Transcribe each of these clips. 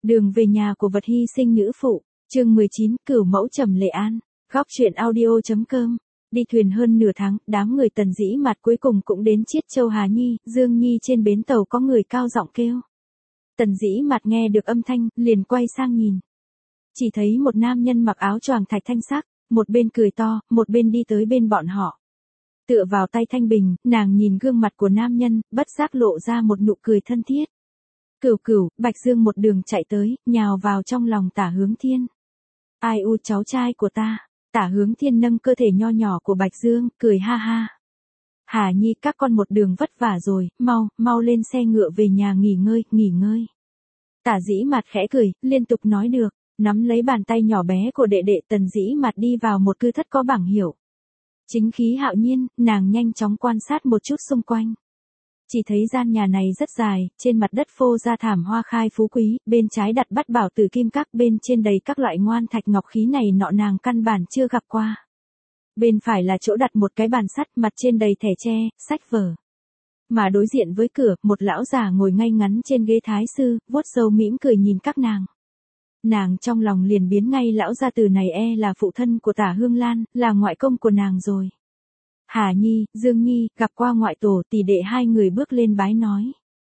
Đường về nhà của vật hy sinh nữ phụ, chương 19, Cửu mẫu trầm Lệ An, góc truyện audio.com. Đi thuyền hơn nửa tháng, đám người Tần Dĩ Mạt cuối cùng cũng đến Chiết Châu Hà Nhi, Dương Nhi trên bến tàu có người cao giọng kêu. Tần Dĩ Mạt nghe được âm thanh, liền quay sang nhìn. Chỉ thấy một nam nhân mặc áo choàng thạch thanh sắc, một bên cười to, một bên đi tới bên bọn họ. Tựa vào tay thanh bình, nàng nhìn gương mặt của nam nhân, bất giác lộ ra một nụ cười thân thiết. Cửu Cửu, Bạch Dương một đường chạy tới, nhào vào trong lòng Tả Hướng Thiên. Ai u cháu trai của ta. Tả Hướng Thiên nâng cơ thể nho nhỏ của Bạch Dương, cười ha ha. Hà Nhi, các con một đường vất vả rồi, mau lên xe ngựa về nhà nghỉ ngơi. Tả Dĩ Mạt khẽ cười, liên tục nói được, nắm lấy bàn tay nhỏ bé của đệ đệ. Tần Dĩ Mạt đi vào một cư thất có bảng hiệu. Chính khí hạo nhiên, nàng nhanh chóng quan sát một chút xung quanh. Chỉ thấy gian nhà này rất dài, trên mặt đất phô ra thảm hoa khai phú quý, bên trái đặt bát bảo tử kim các, bên trên đầy các loại ngoan thạch ngọc khí này nọ nàng căn bản chưa gặp qua. Bên phải là chỗ đặt một cái bàn sắt, mặt trên đầy thẻ tre, sách vở. Mà đối diện với cửa, một lão già ngồi ngay ngắn trên ghế thái sư, vuốt râu mỉm cười nhìn các nàng. Nàng trong lòng liền biến ngay, lão gia tử này là phụ thân của Tả Hương Lan, là ngoại công của nàng rồi. Hà Nhi, Dương Nhi, gặp qua ngoại tổ. Tỷ đệ hai người bước lên bái nói.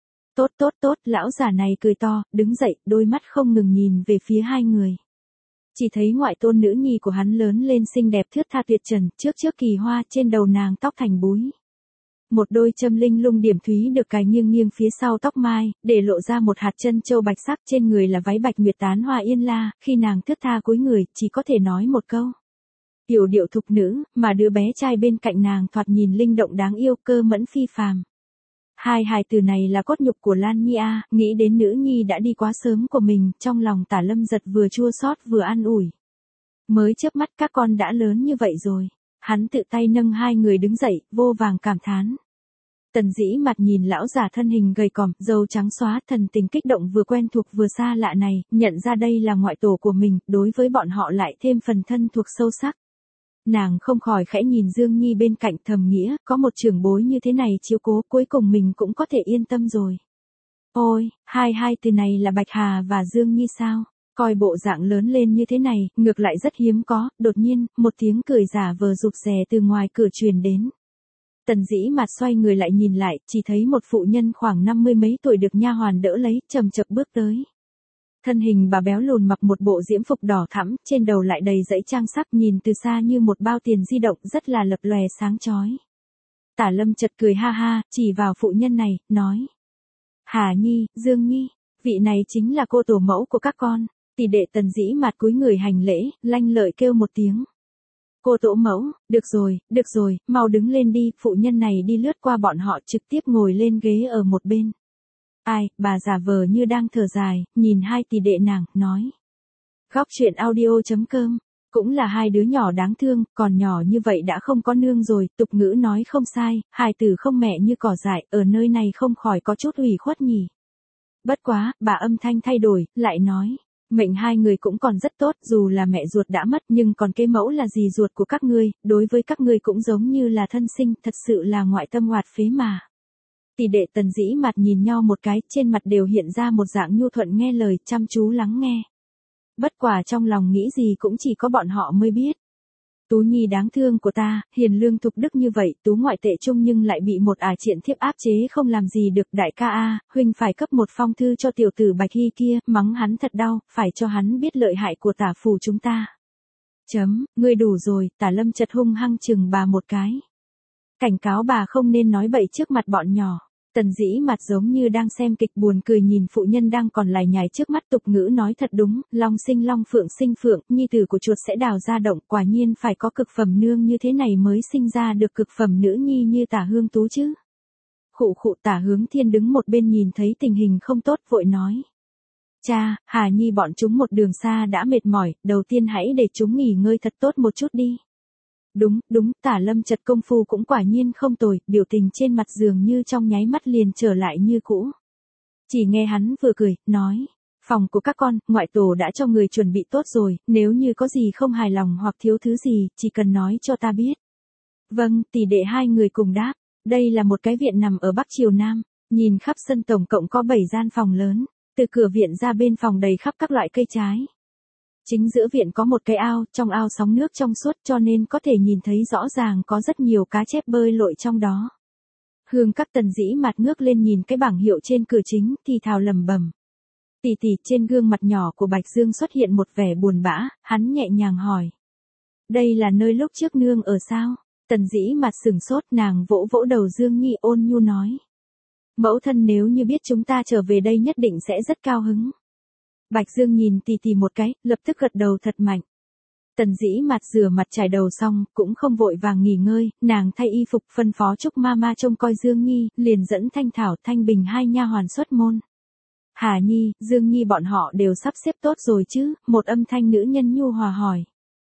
Tốt, lão già này cười to, đứng dậy, đôi mắt không ngừng nhìn về phía hai người. Chỉ thấy ngoại tôn nữ nhi của hắn lớn lên xinh đẹp thướt tha tuyệt trần, trước kỳ hoa, trên đầu nàng tóc thành búi. Một đôi châm linh lung điểm thúy được cài nghiêng phía sau tóc mai, để lộ ra một hạt chân châu bạch sắc, trên người là váy bạch nguyệt tán hoa yên la, khi nàng thướt tha cúi người, chỉ có thể nói một câu. Yểu điệu thục nữ, mà đứa bé trai bên cạnh nàng thoạt nhìn linh động đáng yêu, cơ mẫn phi phàm. Hai hài từ này là cốt nhục của Lan Nhi a. Nghĩ đến nữ nhi đã đi quá sớm của mình, trong lòng Tả Lâm Giật vừa chua xót vừa an ủi. Mới chớp mắt các con đã lớn như vậy rồi. Hắn tự tay nâng hai người đứng dậy, vô vàng cảm thán. Tần Dĩ Mạt nhìn lão già thân hình gầy còm, râu trắng xóa, thần tình kích động vừa quen thuộc vừa xa lạ này, nhận ra đây là ngoại tổ của mình, đối với bọn họ lại thêm phần thân thuộc sâu sắc. Nàng không khỏi khẽ nhìn Dương Nhi bên cạnh, thầm nghĩa, có một trưởng bối như thế này chiếu cố, cuối cùng mình cũng có thể yên tâm rồi. Ôi, hai từ này là Bạch Hà và Dương Nhi sao? Coi bộ dạng lớn lên như thế này, ngược lại rất hiếm có. Đột nhiên, một tiếng cười giả vờ rụt rè từ ngoài cửa truyền đến. Tần Dĩ Mạt xoay người lại nhìn lại, chỉ thấy một phụ nhân khoảng 50 mấy tuổi được nha hoàn đỡ lấy, chậm chậm bước tới. Thân hình bà béo lùn mặc một bộ diễm phục đỏ thẫm, trên đầu lại đầy dãy trang sắc, nhìn từ xa như một bao tiền di động, rất là lập lòe sáng chói. Tả Lâm chợt cười ha ha, chỉ vào phụ nhân này, nói. Hà Nhi, Dương Nhi, vị này chính là cô tổ mẫu của các con. Tỷ đệ Tần Dĩ Mạt cúi người hành lễ, lanh lợi kêu một tiếng. Cô tổ mẫu, được rồi, mau đứng lên đi. Phụ nhân này đi lướt qua bọn họ, trực tiếp ngồi lên ghế ở một bên. Ai, bà giả vờ như đang thở dài, nhìn hai tỷ đệ nàng, nói. Góc truyện audio.com, cũng là hai đứa nhỏ đáng thương, còn nhỏ như vậy đã không có nương rồi, tục ngữ nói không sai, hài tử không mẹ như cỏ dại, ở nơi này không khỏi có chút ủy khuất nhỉ. Bất quá, bà âm thanh thay đổi, lại nói. Mệnh hai người cũng còn rất tốt, dù là mẹ ruột đã mất nhưng còn cái mẫu là dì ruột của các ngươi, đối với các ngươi cũng giống như là thân sinh, thật sự là ngoại tâm hoạt phế mà. Tỷ đệ Tần Dĩ Mạt nhìn nhau một cái, trên mặt đều hiện ra một dạng nhu thuận nghe lời, chăm chú lắng nghe. Bất quả trong lòng nghĩ gì cũng chỉ có bọn họ mới biết. Tú Nhi đáng thương của ta, hiền lương thục đức như vậy, Tú ngoại tệ trung nhưng lại bị một triện thiếp áp chế không làm gì được. Đại ca a, huynh phải cấp một phong thư cho tiểu tử Bạch Hy kia, mắng hắn thật đau, phải cho hắn biết lợi hại của Tả phủ chúng ta. Ngươi đủ rồi. Tả Lâm chợt hung hăng chừng bà một cái. Cảnh cáo bà không nên nói bậy trước mặt bọn nhỏ. Tần Dĩ Mạt giống như đang xem kịch buồn cười nhìn phụ nhân đang còn lải nhải trước mắt, tục ngữ nói thật đúng, long sinh long, phượng sinh phượng, nhi tử của chuột sẽ đào ra động, quả nhiên phải có cực phẩm nương như thế này mới sinh ra được cực phẩm nữ nhi như Tả Hương Tú chứ. Khụ Tả Hướng Thiên đứng một bên nhìn thấy tình hình không tốt, vội nói. Cha, Hà Nhi bọn chúng một đường xa đã mệt mỏi, đầu tiên hãy để chúng nghỉ ngơi thật tốt một chút đi. Đúng, Tả Lâm chợt công phu cũng quả nhiên không tồi, biểu tình trên mặt dường như trong nháy mắt liền trở lại như cũ. Chỉ nghe hắn vừa cười, nói, phòng của các con, ngoại tổ đã cho người chuẩn bị tốt rồi, nếu như có gì không hài lòng hoặc thiếu thứ gì, chỉ cần nói cho ta biết. Vâng, tỷ đệ hai người cùng đáp, đây là một cái viện nằm ở Bắc Triều Nam, nhìn khắp sân tổng cộng có 7 gian phòng lớn. Từ cửa viện ra bên phòng đầy khắp các loại cây trái. Chính giữa viện có một cái ao, trong ao sóng nước trong suốt cho nên có thể nhìn thấy rõ ràng có rất nhiều cá chép bơi lội trong đó. Hương Các Tần dĩ mặt ngước lên nhìn cái bảng hiệu trên cửa chính thì thào lẩm bẩm. Tỷ tỷ, trên gương mặt nhỏ của Bạch Dương xuất hiện một vẻ buồn bã, hắn nhẹ nhàng hỏi. Đây là nơi lúc trước nương ở sao? Tần dĩ mặt sửng sốt, nàng vỗ vỗ đầu Dương Nhi ôn nhu nói. Mẫu thân nếu như biết chúng ta trở về đây nhất định sẽ rất cao hứng. Bạch Dương nhìn tỷ tỷ một cái, lập tức gật đầu thật mạnh. Tần dĩ mặt rửa mặt trải đầu xong, cũng không vội vàng nghỉ ngơi, nàng thay y phục phân phó Trúc Mama trông coi Dương Nhi, liền dẫn Thanh Thảo, Thanh Bình hai nha hoàn xuất môn. Hà Nhi, Dương Nhi bọn họ đều sắp xếp tốt rồi chứ? Một âm thanh nữ nhân nhu hòa hỏi.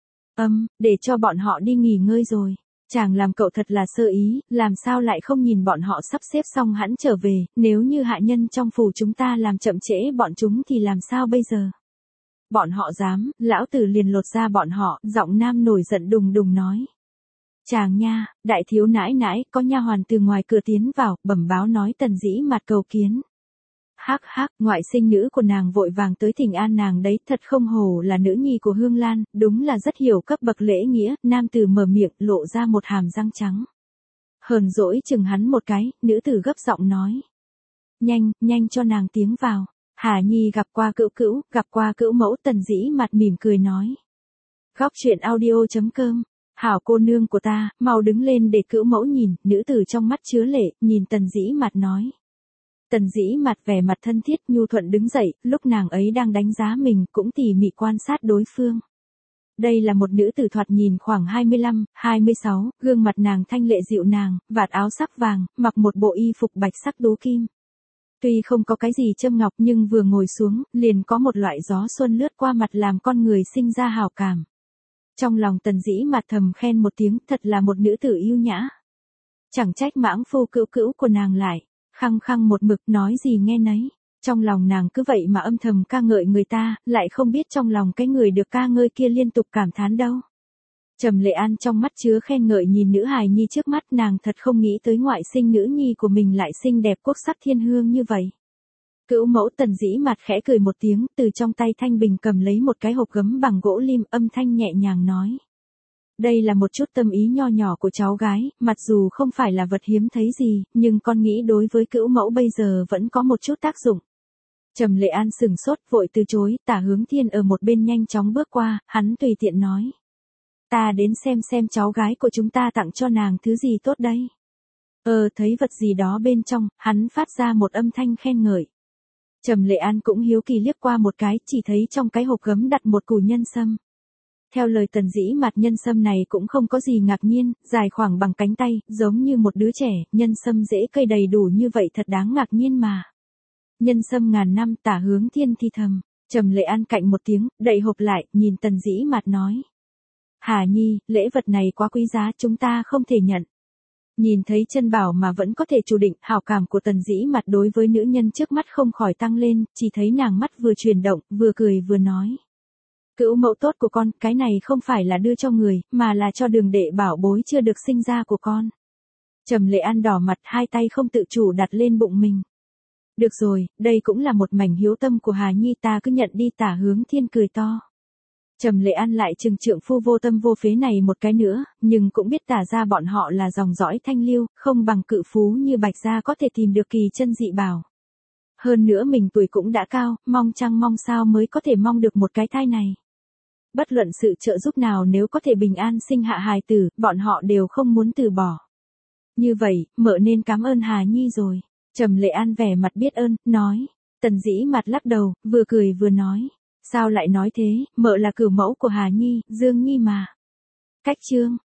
Để cho bọn họ đi nghỉ ngơi rồi. Chàng làm cậu thật là sơ ý, làm sao lại không nhìn bọn họ sắp xếp xong hẵng trở về, nếu như hạ nhân trong phủ chúng ta làm chậm trễ bọn chúng thì làm sao bây giờ? Bọn họ dám, lão tử liền lột ra bọn họ, giọng nam nổi giận đùng đùng nói. Chàng nha, đại thiếu nãi nãi, có nha hoàn từ ngoài cửa tiến vào, bẩm báo nói Tần dĩ mặt cầu kiến. Hắc hắc, ngoại sinh nữ của nàng vội vàng tới thỉnh an nàng đấy, thật không hổ là nữ nhi của Hương Lan, đúng là rất hiểu cấp bậc lễ nghĩa, nam tử mở miệng, lộ ra một hàm răng trắng. Hờn dỗi chừng hắn một cái, nữ tử gấp giọng nói. Nhanh cho nàng tiến vào. Hà Nhi gặp qua cữu mẫu. Tần dĩ mặt mỉm cười nói. Góc truyện audio.com. Hảo cô nương của ta, mau đứng lên để cữu mẫu nhìn, nữ tử trong mắt chứa lệ, nhìn Tần dĩ mặt nói. Tần dĩ mặt vẻ mặt thân thiết nhu thuận đứng dậy, lúc nàng ấy đang đánh giá mình cũng tỉ mỉ quan sát đối phương. Đây là một nữ tử thoạt nhìn khoảng 25, 26, gương mặt nàng thanh lệ dịu nàng, vạt áo sắc vàng, mặc một bộ y phục bạch sắc đố kim. Tuy không có cái gì châm ngọc nhưng vừa ngồi xuống, liền có một loại gió xuân lướt qua mặt làm con người sinh ra hảo cảm. Trong lòng Tần dĩ mặt thầm khen một tiếng, thật là một nữ tử yêu nhã. Chẳng trách mãng phu cữu của nàng lại khăng khăng một mực nói gì nghe nấy. Trong lòng nàng cứ vậy mà âm thầm ca ngợi người ta, lại không biết trong lòng cái người được ca ngợi kia liên tục cảm thán đâu. Trầm Lệ An trong mắt chứa khen ngợi nhìn nữ hài nhi trước mắt, nàng thật không nghĩ tới ngoại sinh nữ nhi của mình lại xinh đẹp quốc sắc thiên hương như vậy. Cữu mẫu. Tần dĩ mặt khẽ cười một tiếng, từ trong tay Thanh Bình cầm lấy một cái hộp gấm bằng gỗ lim, âm thanh nhẹ nhàng nói. Đây là một chút tâm ý nho nhỏ của cháu gái, mặc dù không phải là vật hiếm thấy gì, nhưng con nghĩ đối với cữu mẫu bây giờ vẫn có một chút tác dụng. Trầm Lệ An sừng sốt vội từ chối, Tả Hướng Thiên ở một bên nhanh chóng bước qua, hắn tùy tiện nói. Ta đến xem cháu gái của chúng ta tặng cho nàng thứ gì tốt đây. Thấy vật gì đó bên trong, hắn phát ra một âm thanh khen ngợi. Trầm Lệ An cũng hiếu kỳ liếc qua một cái, chỉ thấy trong cái hộp gấm đặt một củ nhân sâm. Theo lời Tần dĩ mặt, nhân sâm này cũng không có gì ngạc nhiên, dài khoảng bằng cánh tay, giống như một đứa trẻ, nhân sâm rễ cây đầy đủ như vậy thật đáng ngạc nhiên mà. Nhân sâm ngàn năm. Tả Hướng Thiên thi thầm. Trầm Lệ An cạnh một tiếng, đậy hộp lại, nhìn Tần dĩ mặt nói. Hà Nhi, lễ vật này quá quý giá, chúng ta không thể nhận. Nhìn thấy chân bảo mà vẫn có thể chủ định, hảo cảm của Tần dĩ mặt đối với nữ nhân trước mắt không khỏi tăng lên, chỉ thấy nàng mắt vừa chuyển động, vừa cười vừa nói. Cữu mẫu tốt của con, cái này không phải là đưa cho người, mà là cho Đường đệ bảo bối chưa được sinh ra của con. Trầm Lệ An đỏ mặt, hai tay không tự chủ đặt lên bụng mình. Được rồi, đây cũng là một mảnh hiếu tâm của Hà Nhi, ta cứ nhận đi. Tả Hướng Thiên cười to. Trầm Lệ An lại trừng trượng phu vô tâm vô phế này một cái nữa, nhưng cũng biết Tả ra bọn họ là dòng dõi thanh lưu, không bằng cự phú như Bạch gia có thể tìm được kỳ chân dị bảo. Hơn nữa mình tuổi cũng đã cao, mong sao mới có thể mong được một cái thai này. Bất luận sự trợ giúp nào nếu có thể bình an sinh hạ hài tử, bọn họ đều không muốn từ bỏ. Như vậy, mợ nên cảm ơn Hà Nhi rồi. Trầm Lệ An vẻ mặt biết ơn, nói. Tần dĩ mặt lắc đầu, vừa cười vừa nói. Sao lại nói thế, mợ là cửu mẫu của Hà Nhi, Dương Nhi mà. Cách chương.